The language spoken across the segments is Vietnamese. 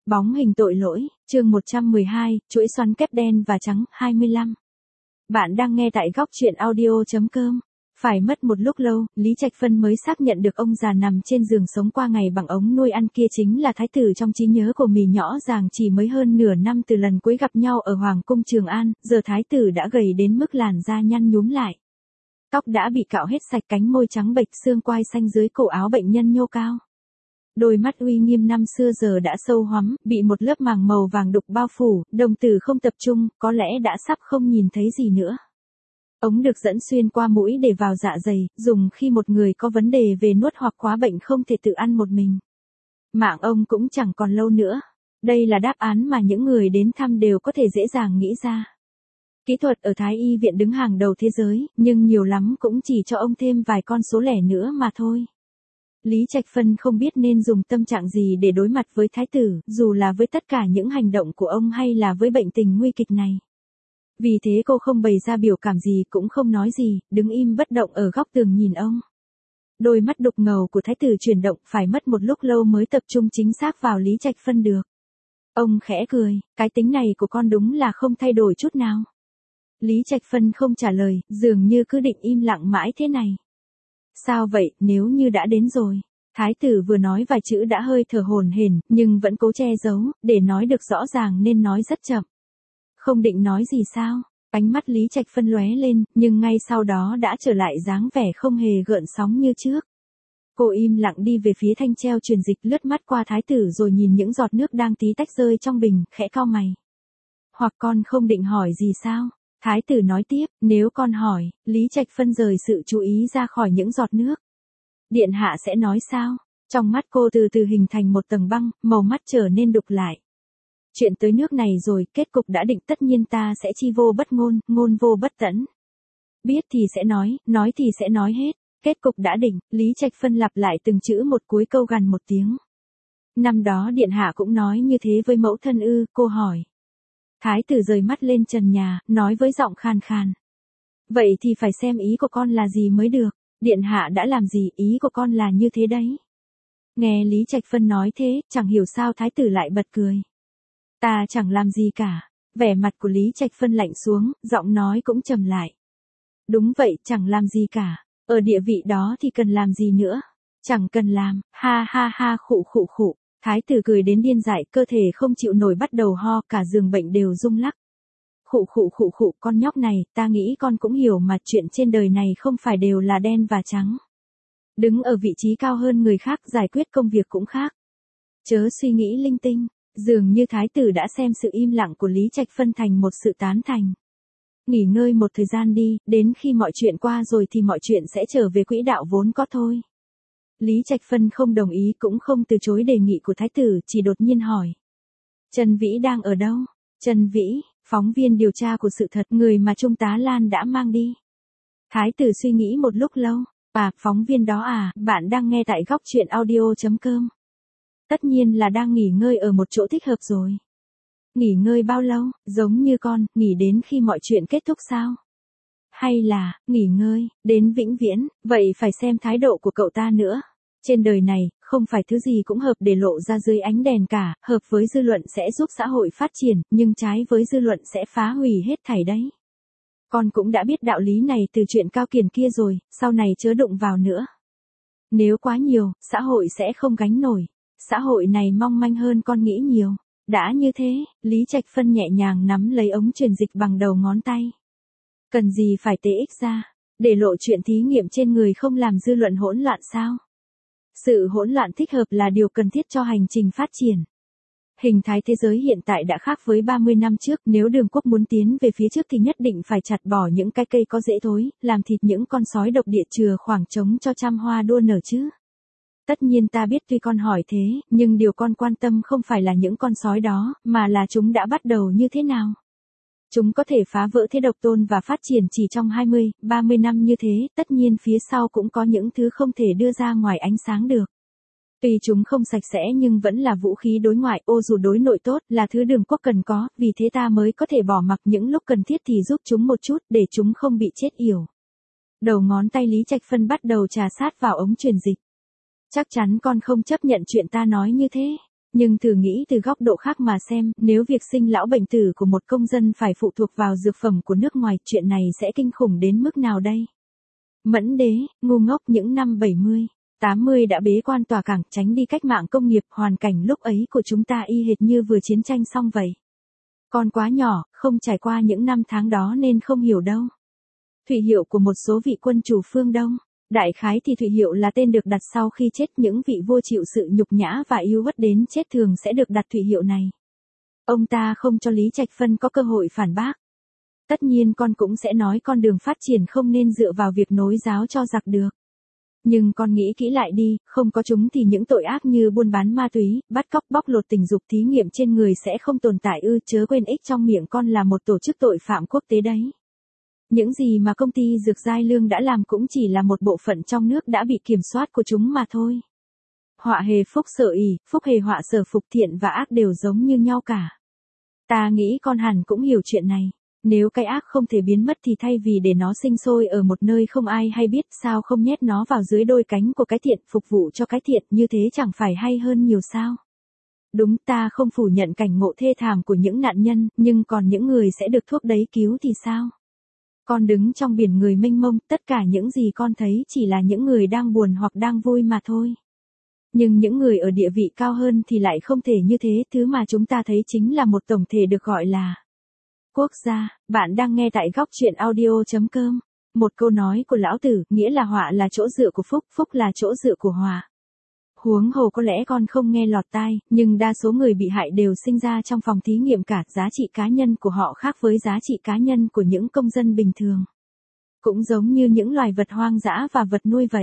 Bóng hình tội lỗi, chương 112, chuỗi xoắn kép đen và trắng, 25. Bạn đang nghe tại góc truyện audio.com. Phải mất một lúc lâu, Lý Trạch Phân mới xác nhận được ông già nằm trên giường sống qua ngày bằng ống nuôi ăn kia chính là thái tử trong trí nhớ của mì nhỏ ràng chỉ mới hơn nửa năm từ lần cuối gặp nhau ở Hoàng cung Trường An, giờ thái tử đã gầy đến mức làn da nhăn nhúm lại. Tóc đã bị cạo hết sạch, cánh môi trắng bệch, xương quai xanh dưới cổ áo bệnh nhân nhô cao. Đôi mắt uy nghiêm năm xưa giờ đã sâu hoắm, bị một lớp màng màu vàng đục bao phủ, đồng tử không tập trung, có lẽ đã sắp không nhìn thấy gì nữa. Ống được dẫn xuyên qua mũi để vào dạ dày, dùng khi một người có vấn đề về nuốt hoặc quá bệnh không thể tự ăn một mình. Mạng ông cũng chẳng còn lâu nữa. Đây là đáp án mà những người đến thăm đều có thể dễ dàng nghĩ ra. Kỹ thuật ở Thái Y viện đứng hàng đầu thế giới, nhưng nhiều lắm cũng chỉ cho ông thêm vài con số lẻ nữa mà thôi. Lý Trạch Phân không biết nên dùng tâm trạng gì để đối mặt với thái tử, dù là với tất cả những hành động của ông hay là với bệnh tình nguy kịch này. Vì thế cô không bày ra biểu cảm gì, cũng không nói gì, đứng im bất động ở góc tường nhìn ông. Đôi mắt đục ngầu của thái tử chuyển động, phải mất một lúc lâu mới tập trung chính xác vào Lý Trạch Phân được. Ông khẽ cười, cái tính này của con đúng là không thay đổi chút nào. Lý Trạch Phân không trả lời, dường như cứ định im lặng mãi thế này. Sao vậy, nếu như đã đến rồi. Thái tử vừa nói vài chữ đã hơi thở hổn hển, nhưng vẫn cố che giấu, để nói được rõ ràng nên nói rất chậm. Không định nói gì sao? Ánh mắt Lý Trạch Phân lóe lên, nhưng ngay sau đó đã trở lại dáng vẻ không hề gợn sóng như trước. Cô im lặng đi về phía thanh treo truyền dịch, lướt mắt qua thái tử rồi nhìn những giọt nước đang tí tách rơi trong bình, khẽ cau mày. Hoặc con không định hỏi gì sao? Thái tử nói tiếp, nếu con hỏi, Lý Trạch Phân rời sự chú ý ra khỏi những giọt nước. Điện hạ sẽ nói sao? Trong mắt cô từ từ hình thành một tầng băng, màu mắt trở nên đục lại. Chuyện tới nước này rồi, kết cục đã định, tất nhiên ta sẽ chi vô bất ngôn, ngôn vô bất tẫn. Biết thì sẽ nói thì sẽ nói hết. Kết cục đã định, Lý Trạch Phân lặp lại từng chữ một, cuối câu gằn một tiếng. Năm đó điện hạ cũng nói như thế với mẫu thân ư? Cô hỏi. Thái tử rời mắt lên trần nhà, nói với giọng khàn khàn. Vậy thì phải xem ý của con là gì mới được. Điện hạ đã làm gì, ý của con là như thế đấy. Nghe Lý Trạch Phân nói thế, chẳng hiểu sao thái tử lại bật cười. Ta chẳng làm gì cả. Vẻ mặt của Lý Trạch Phân lạnh xuống, giọng nói cũng trầm lại. Đúng vậy, chẳng làm gì cả. Ở địa vị đó thì cần làm gì nữa. Chẳng cần làm, ha ha ha, khụ khụ khụ. Thái tử cười đến điên dại, cơ thể không chịu nổi bắt đầu ho, cả giường bệnh đều rung lắc. Khụ khụ khụ khụ, con nhóc này, ta nghĩ con cũng hiểu mà, chuyện trên đời này không phải đều là đen và trắng. Đứng ở vị trí cao hơn người khác, giải quyết công việc cũng khác. Chớ suy nghĩ linh tinh. Dường như thái tử đã xem sự im lặng của Lý Trạch Phân thành một sự tán thành. Nghỉ ngơi một thời gian đi, đến khi mọi chuyện qua rồi thì mọi chuyện sẽ trở về quỹ đạo vốn có thôi. Lý Trạch Phân không đồng ý cũng không từ chối đề nghị của thái tử, chỉ đột nhiên hỏi. Trần Vĩ đang ở đâu? Trần Vĩ, phóng viên điều tra của sự thật, người mà Trung tá Lan đã mang đi. Thái tử suy nghĩ một lúc lâu. À, phóng viên đó à, bạn đang nghe tại góc truyện audio.com. Tất nhiên là đang nghỉ ngơi ở một chỗ thích hợp rồi. Nghỉ ngơi bao lâu, giống như con, nghỉ đến khi mọi chuyện kết thúc sao? Hay là, nghỉ ngơi, đến vĩnh viễn, vậy phải xem thái độ của cậu ta nữa. Trên đời này, không phải thứ gì cũng hợp để lộ ra dưới ánh đèn cả, hợp với dư luận sẽ giúp xã hội phát triển, nhưng trái với dư luận sẽ phá hủy hết thảy đấy. Con cũng đã biết đạo lý này từ chuyện Cao Kiền kia rồi, sau này chớ đụng vào nữa. Nếu quá nhiều, xã hội sẽ không gánh nổi. Xã hội này mong manh hơn con nghĩ nhiều. Đã như thế, Lý Trạch Phân nhẹ nhàng nắm lấy ống truyền dịch bằng đầu ngón tay. Cần gì phải tế ích ra, để lộ chuyện thí nghiệm trên người không làm dư luận hỗn loạn sao? Sự hỗn loạn thích hợp là điều cần thiết cho hành trình phát triển. Hình thái thế giới hiện tại đã khác với 30 năm trước, nếu đường quốc muốn tiến về phía trước thì nhất định phải chặt bỏ những cái cây có rễ thối, làm thịt những con sói độc địa, chừa khoảng trống cho trăm hoa đua nở chứ. Tất nhiên ta biết tuy con hỏi thế, nhưng điều con quan tâm không phải là những con sói đó, mà là chúng đã bắt đầu như thế nào. Chúng có thể phá vỡ thế độc tôn và phát triển chỉ trong 20, 30 năm như thế, tất nhiên phía sau cũng có những thứ không thể đưa ra ngoài ánh sáng được. Tuy chúng không sạch sẽ nhưng vẫn là vũ khí đối ngoại, ô dù đối nội tốt, là thứ đường quốc cần có, vì thế ta mới có thể bỏ mặc những lúc cần thiết thì giúp chúng một chút, để chúng không bị chết yểu. Đầu ngón tay Lý Trạch Phân bắt đầu trà sát vào ống truyền dịch. Chắc chắn con không chấp nhận chuyện ta nói như thế. Nhưng thử nghĩ từ góc độ khác mà xem, nếu việc sinh lão bệnh tử của một công dân phải phụ thuộc vào dược phẩm của nước ngoài, chuyện này sẽ kinh khủng đến mức nào đây? Mẫn Đế, ngu ngốc những năm 70, 80 đã bế quan tòa cảng tránh đi cách mạng công nghiệp, hoàn cảnh lúc ấy của chúng ta y hệt như vừa chiến tranh xong vậy. Con quá nhỏ, không trải qua những năm tháng đó nên không hiểu đâu. Thụy hiệu của một số vị quân chủ phương Đông. Đại khái thì Thụy hiệu là tên được đặt sau khi chết, những vị vua chịu sự nhục nhã và yêu uất đến chết thường sẽ được đặt Thụy hiệu này. Ông ta không cho Lý Trạch Phân có cơ hội phản bác. Tất nhiên con cũng sẽ nói con đường phát triển không nên dựa vào việc nối giáo cho giặc được. Nhưng con nghĩ kỹ lại đi, không có chúng thì những tội ác như buôn bán ma túy, bắt cóc bóc lột tình dục thí nghiệm trên người sẽ không tồn tại ư, chớ quên ích trong miệng con là một tổ chức tội phạm quốc tế đấy. Những gì mà công ty Dược Giai Lương đã làm cũng chỉ là một bộ phận trong nước đã bị kiểm soát của chúng mà thôi. Họa hề phúc sở ỷ, phúc hề họa sở phục, thiện và ác đều giống như nhau cả. Ta nghĩ con hẳn cũng hiểu chuyện này. Nếu cái ác không thể biến mất thì thay vì để nó sinh sôi ở một nơi không ai hay biết, sao không nhét nó vào dưới đôi cánh của cái thiện, phục vụ cho cái thiện, như thế chẳng phải hay hơn nhiều sao? Đúng, ta không phủ nhận cảnh ngộ thê thảm của những nạn nhân, nhưng còn những người sẽ được thuốc đấy cứu thì sao? Con đứng trong biển người mênh mông, tất cả những gì con thấy chỉ là những người đang buồn hoặc đang vui mà thôi. Nhưng những người ở địa vị cao hơn thì lại không thể như thế, thứ mà chúng ta thấy chính là một tổng thể được gọi là quốc gia. Bạn đang nghe tại góc truyện audio.com. Một câu nói của lão tử, nghĩa là họa là chỗ dựa của phúc, phúc là chỗ dựa của họa. Huống hồ có lẽ con không nghe lọt tai, nhưng đa số người bị hại đều sinh ra trong phòng thí nghiệm cả, giá trị cá nhân của họ khác với giá trị cá nhân của những công dân bình thường. Cũng giống như những loài vật hoang dã và vật nuôi vậy.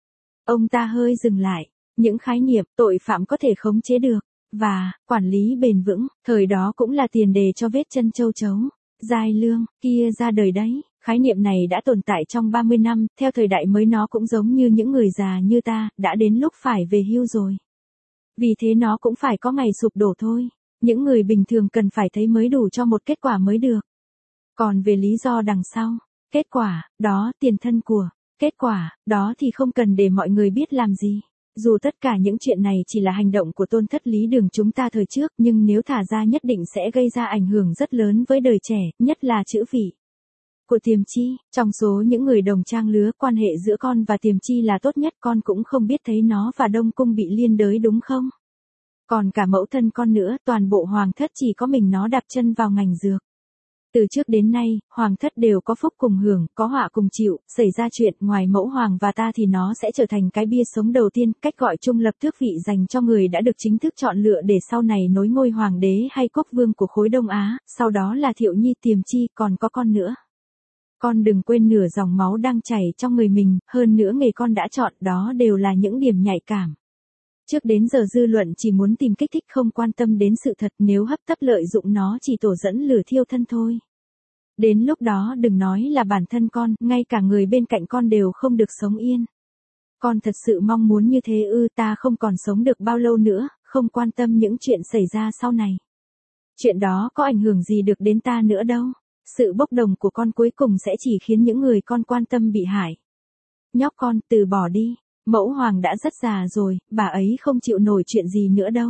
Ông ta hơi dừng lại, những khái niệm tội phạm có thể khống chế được, và quản lý bền vững, thời đó cũng là tiền đề cho vết chân châu chấu, Giai Lương, kia ra đời đấy. Khái niệm này đã tồn tại trong 30 năm, theo thời đại mới nó cũng giống như những người già như ta, đã đến lúc phải về hưu rồi. Vì thế nó cũng phải có ngày sụp đổ thôi. Những người bình thường cần phải thấy mới đủ cho một kết quả mới được. Còn về lý do đằng sau, kết quả, đó, tiền thân của, kết quả, đó thì không cần để mọi người biết làm gì. Dù tất cả những chuyện này chỉ là hành động của tôn thất Lý Đường chúng ta thời trước, nhưng nếu thả ra nhất định sẽ gây ra ảnh hưởng rất lớn với đời trẻ, nhất là chữ vị của Tiềm Chi. Trong số những người đồng trang lứa, quan hệ giữa con và Tiềm Chi là tốt nhất, con cũng không biết thấy nó và Đông Cung bị liên đới đúng không? Còn cả mẫu thân con nữa, toàn bộ hoàng thất chỉ có mình nó đạp chân vào ngành dược. Từ trước đến nay, hoàng thất đều có phúc cùng hưởng, có họa cùng chịu, xảy ra chuyện ngoài mẫu hoàng và ta thì nó sẽ trở thành cái bia sống đầu tiên, cách gọi chung lập tước vị dành cho người đã được chính thức chọn lựa để sau này nối ngôi hoàng đế hay quốc vương của khối Đông Á, sau đó là Thiệu Nhi Tiềm Chi, còn có con nữa. Con đừng quên nửa dòng máu đang chảy trong người mình, hơn nữa nghề con đã chọn, đó đều là những điểm nhạy cảm. Trước đến giờ dư luận chỉ muốn tìm kích thích, không quan tâm đến sự thật, nếu hấp tấp lợi dụng nó chỉ tổ dẫn lửa thiêu thân thôi. Đến lúc đó đừng nói là bản thân con, ngay cả người bên cạnh con đều không được sống yên. Con thật sự mong muốn như thế ư? Ta không còn sống được bao lâu nữa, không quan tâm những chuyện xảy ra sau này. Chuyện đó có ảnh hưởng gì được đến ta nữa đâu. Sự bốc đồng của con cuối cùng sẽ chỉ khiến những người con quan tâm bị hại. Nhóc con, từ bỏ đi. Mẫu hoàng đã rất già rồi, bà ấy không chịu nổi chuyện gì nữa đâu.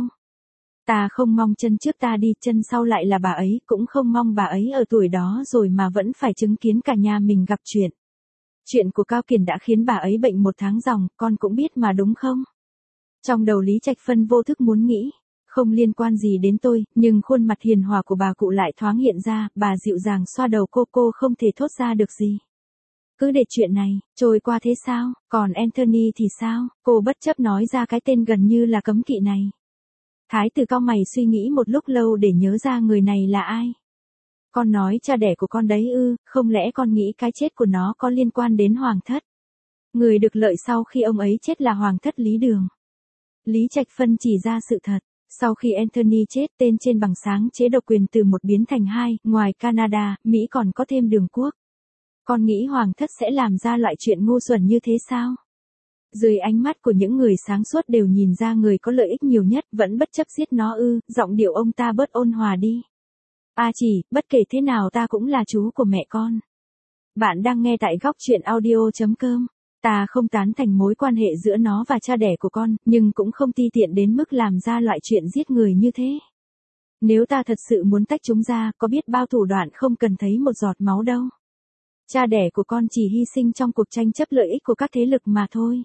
Ta không mong chân trước ta đi, chân sau lại là bà ấy, cũng không mong bà ấy ở tuổi đó rồi mà vẫn phải chứng kiến cả nhà mình gặp chuyện. Chuyện của Cao Kiền đã khiến bà ấy bệnh 1 tháng ròng, con cũng biết mà đúng không? Trong đầu Lý Trạch Phân vô thức muốn nghĩ, không liên quan gì đến tôi, nhưng khuôn mặt hiền hòa của bà cụ lại thoáng hiện ra, bà dịu dàng xoa đầu cô không thể thốt ra được gì. Cứ để chuyện này trôi qua thế sao? Còn Anthony thì sao? Cô bất chấp nói ra cái tên gần như là cấm kỵ này. Thái tử cau mày suy nghĩ một lúc lâu để nhớ ra người này là ai. Con nói cha đẻ của con đấy ư? Không lẽ con nghĩ cái chết của nó có liên quan đến hoàng thất? Người được lợi sau khi ông ấy chết là hoàng thất Lý Đường. Lý Trạch Phân chỉ ra sự thật. Sau khi Anthony chết, tên trên bằng sáng chế độc quyền từ 1 biến thành 2, ngoài Canada, Mỹ còn có thêm Đường Quốc. Con nghĩ hoàng thất sẽ làm ra loại chuyện ngu xuẩn như thế sao? Dưới ánh mắt của những người sáng suốt đều nhìn ra người có lợi ích nhiều nhất vẫn bất chấp giết nó ư? Giọng điệu ông ta bớt ôn hòa đi. Chỉ, bất kể thế nào ta cũng là chú của mẹ con. Bạn đang nghe tại góc truyện audio.com. Ta không tán thành mối quan hệ giữa nó và cha đẻ của con, nhưng cũng không ti tiện đến mức làm ra loại chuyện giết người như thế. Nếu ta thật sự muốn tách chúng ra, có biết bao thủ đoạn không cần thấy một giọt máu đâu. Cha đẻ của con chỉ hy sinh trong cuộc tranh chấp lợi ích của các thế lực mà thôi.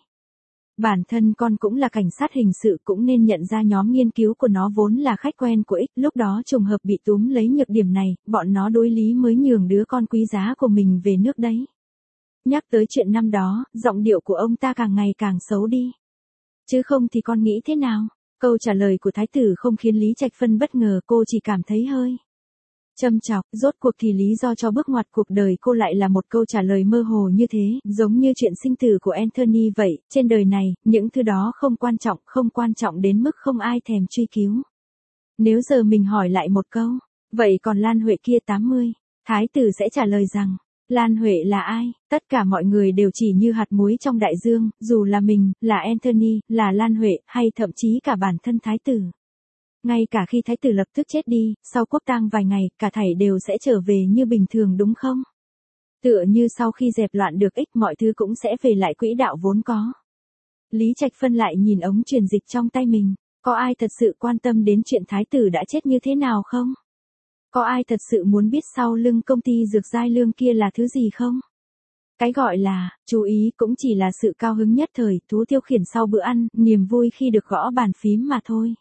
Bản thân con cũng là cảnh sát hình sự, cũng nên nhận ra nhóm nghiên cứu của nó vốn là khách quen của X, lúc đó trùng hợp bị túm lấy nhược điểm này, bọn nó đối lý mới nhường đứa con quý giá của mình về nước đấy. Nhắc tới chuyện năm đó, giọng điệu của ông ta càng ngày càng xấu đi. Chứ không thì con nghĩ thế nào? Câu trả lời của thái tử không khiến Lý Trạch Phân bất ngờ, cô chỉ cảm thấy hơi châm chọc. Rốt cuộc thì lý do cho bước ngoặt cuộc đời cô lại là một câu trả lời mơ hồ như thế, giống như chuyện sinh tử của Anthony vậy. Trên đời này, những thứ đó không quan trọng đến mức không ai thèm truy cứu. Nếu giờ mình hỏi lại một câu, vậy còn Lan Huệ kia 80, thái tử sẽ trả lời rằng, Lan Huệ là ai? Tất cả mọi người đều chỉ như hạt muối trong đại dương, dù là mình, là Anthony, là Lan Huệ, hay thậm chí cả bản thân thái tử. Ngay cả khi thái tử lập tức chết đi, sau quốc tang vài ngày, cả thảy đều sẽ trở về như bình thường đúng không? Tựa như sau khi dẹp loạn được X, mọi thứ cũng sẽ về lại quỹ đạo vốn có. Lý Trạch Phân lại nhìn ống truyền dịch trong tay mình, có ai thật sự quan tâm đến chuyện thái tử đã chết như thế nào không? Có ai thật sự muốn biết sau lưng công ty dược giai lương kia là thứ gì không? Cái gọi là, chú ý cũng chỉ là sự cao hứng nhất thời, thú tiêu khiển sau bữa ăn, niềm vui khi được gõ bàn phím mà thôi.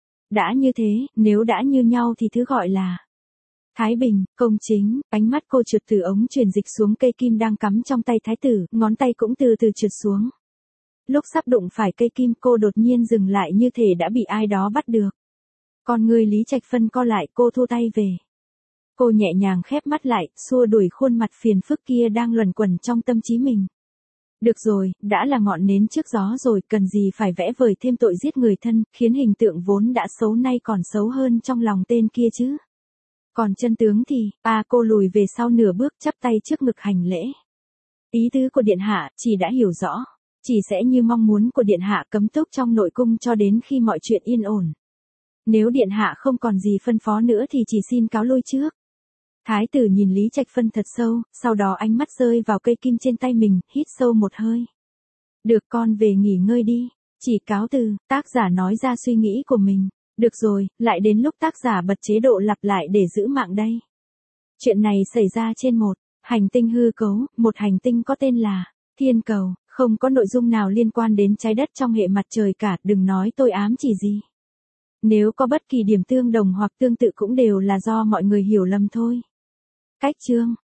Đã như thế, nếu đã như nhau thì thứ gọi là thái bình, công chính. Ánh mắt cô trượt từ ống truyền dịch xuống cây kim đang cắm trong tay thái tử, ngón tay cũng từ từ trượt xuống. Lúc sắp đụng phải cây kim, cô đột nhiên dừng lại như thể đã bị ai đó bắt được. Con người Lý Trạch Phân co lại, cô thu tay về. Cô nhẹ nhàng khép mắt lại, xua đuổi khuôn mặt phiền phức kia đang luẩn quẩn trong tâm trí mình. Được rồi, đã là ngọn nến trước gió rồi, cần gì phải vẽ vời thêm tội giết người thân, khiến hình tượng vốn đã xấu nay còn xấu hơn trong lòng tên kia chứ. Còn chân tướng thì, cô lùi về sau nửa bước, chắp tay trước ngực hành lễ. Ý tứ của điện hạ, chỉ đã hiểu rõ. Chỉ sẽ như mong muốn của điện hạ, cấm túc trong nội cung cho đến khi mọi chuyện yên ổn. Nếu điện hạ không còn gì phân phó nữa thì chỉ xin cáo lui trước. Thái tử nhìn Lý Trạch Phân thật sâu, sau đó ánh mắt rơi vào cây kim trên tay mình, hít sâu một hơi. Được, con về nghỉ ngơi đi. Chỉ cáo từ, tác giả nói ra suy nghĩ của mình. Được rồi, lại đến lúc tác giả bật chế độ lặp lại để giữ mạng đây. Chuyện này xảy ra trên một hành tinh hư cấu, một hành tinh có tên là Thiên Cầu, không có nội dung nào liên quan đến trái đất trong hệ mặt trời cả, đừng nói tôi ám chỉ gì. Nếu có bất kỳ điểm tương đồng hoặc tương tự cũng đều là do mọi người hiểu lầm thôi. Cách chương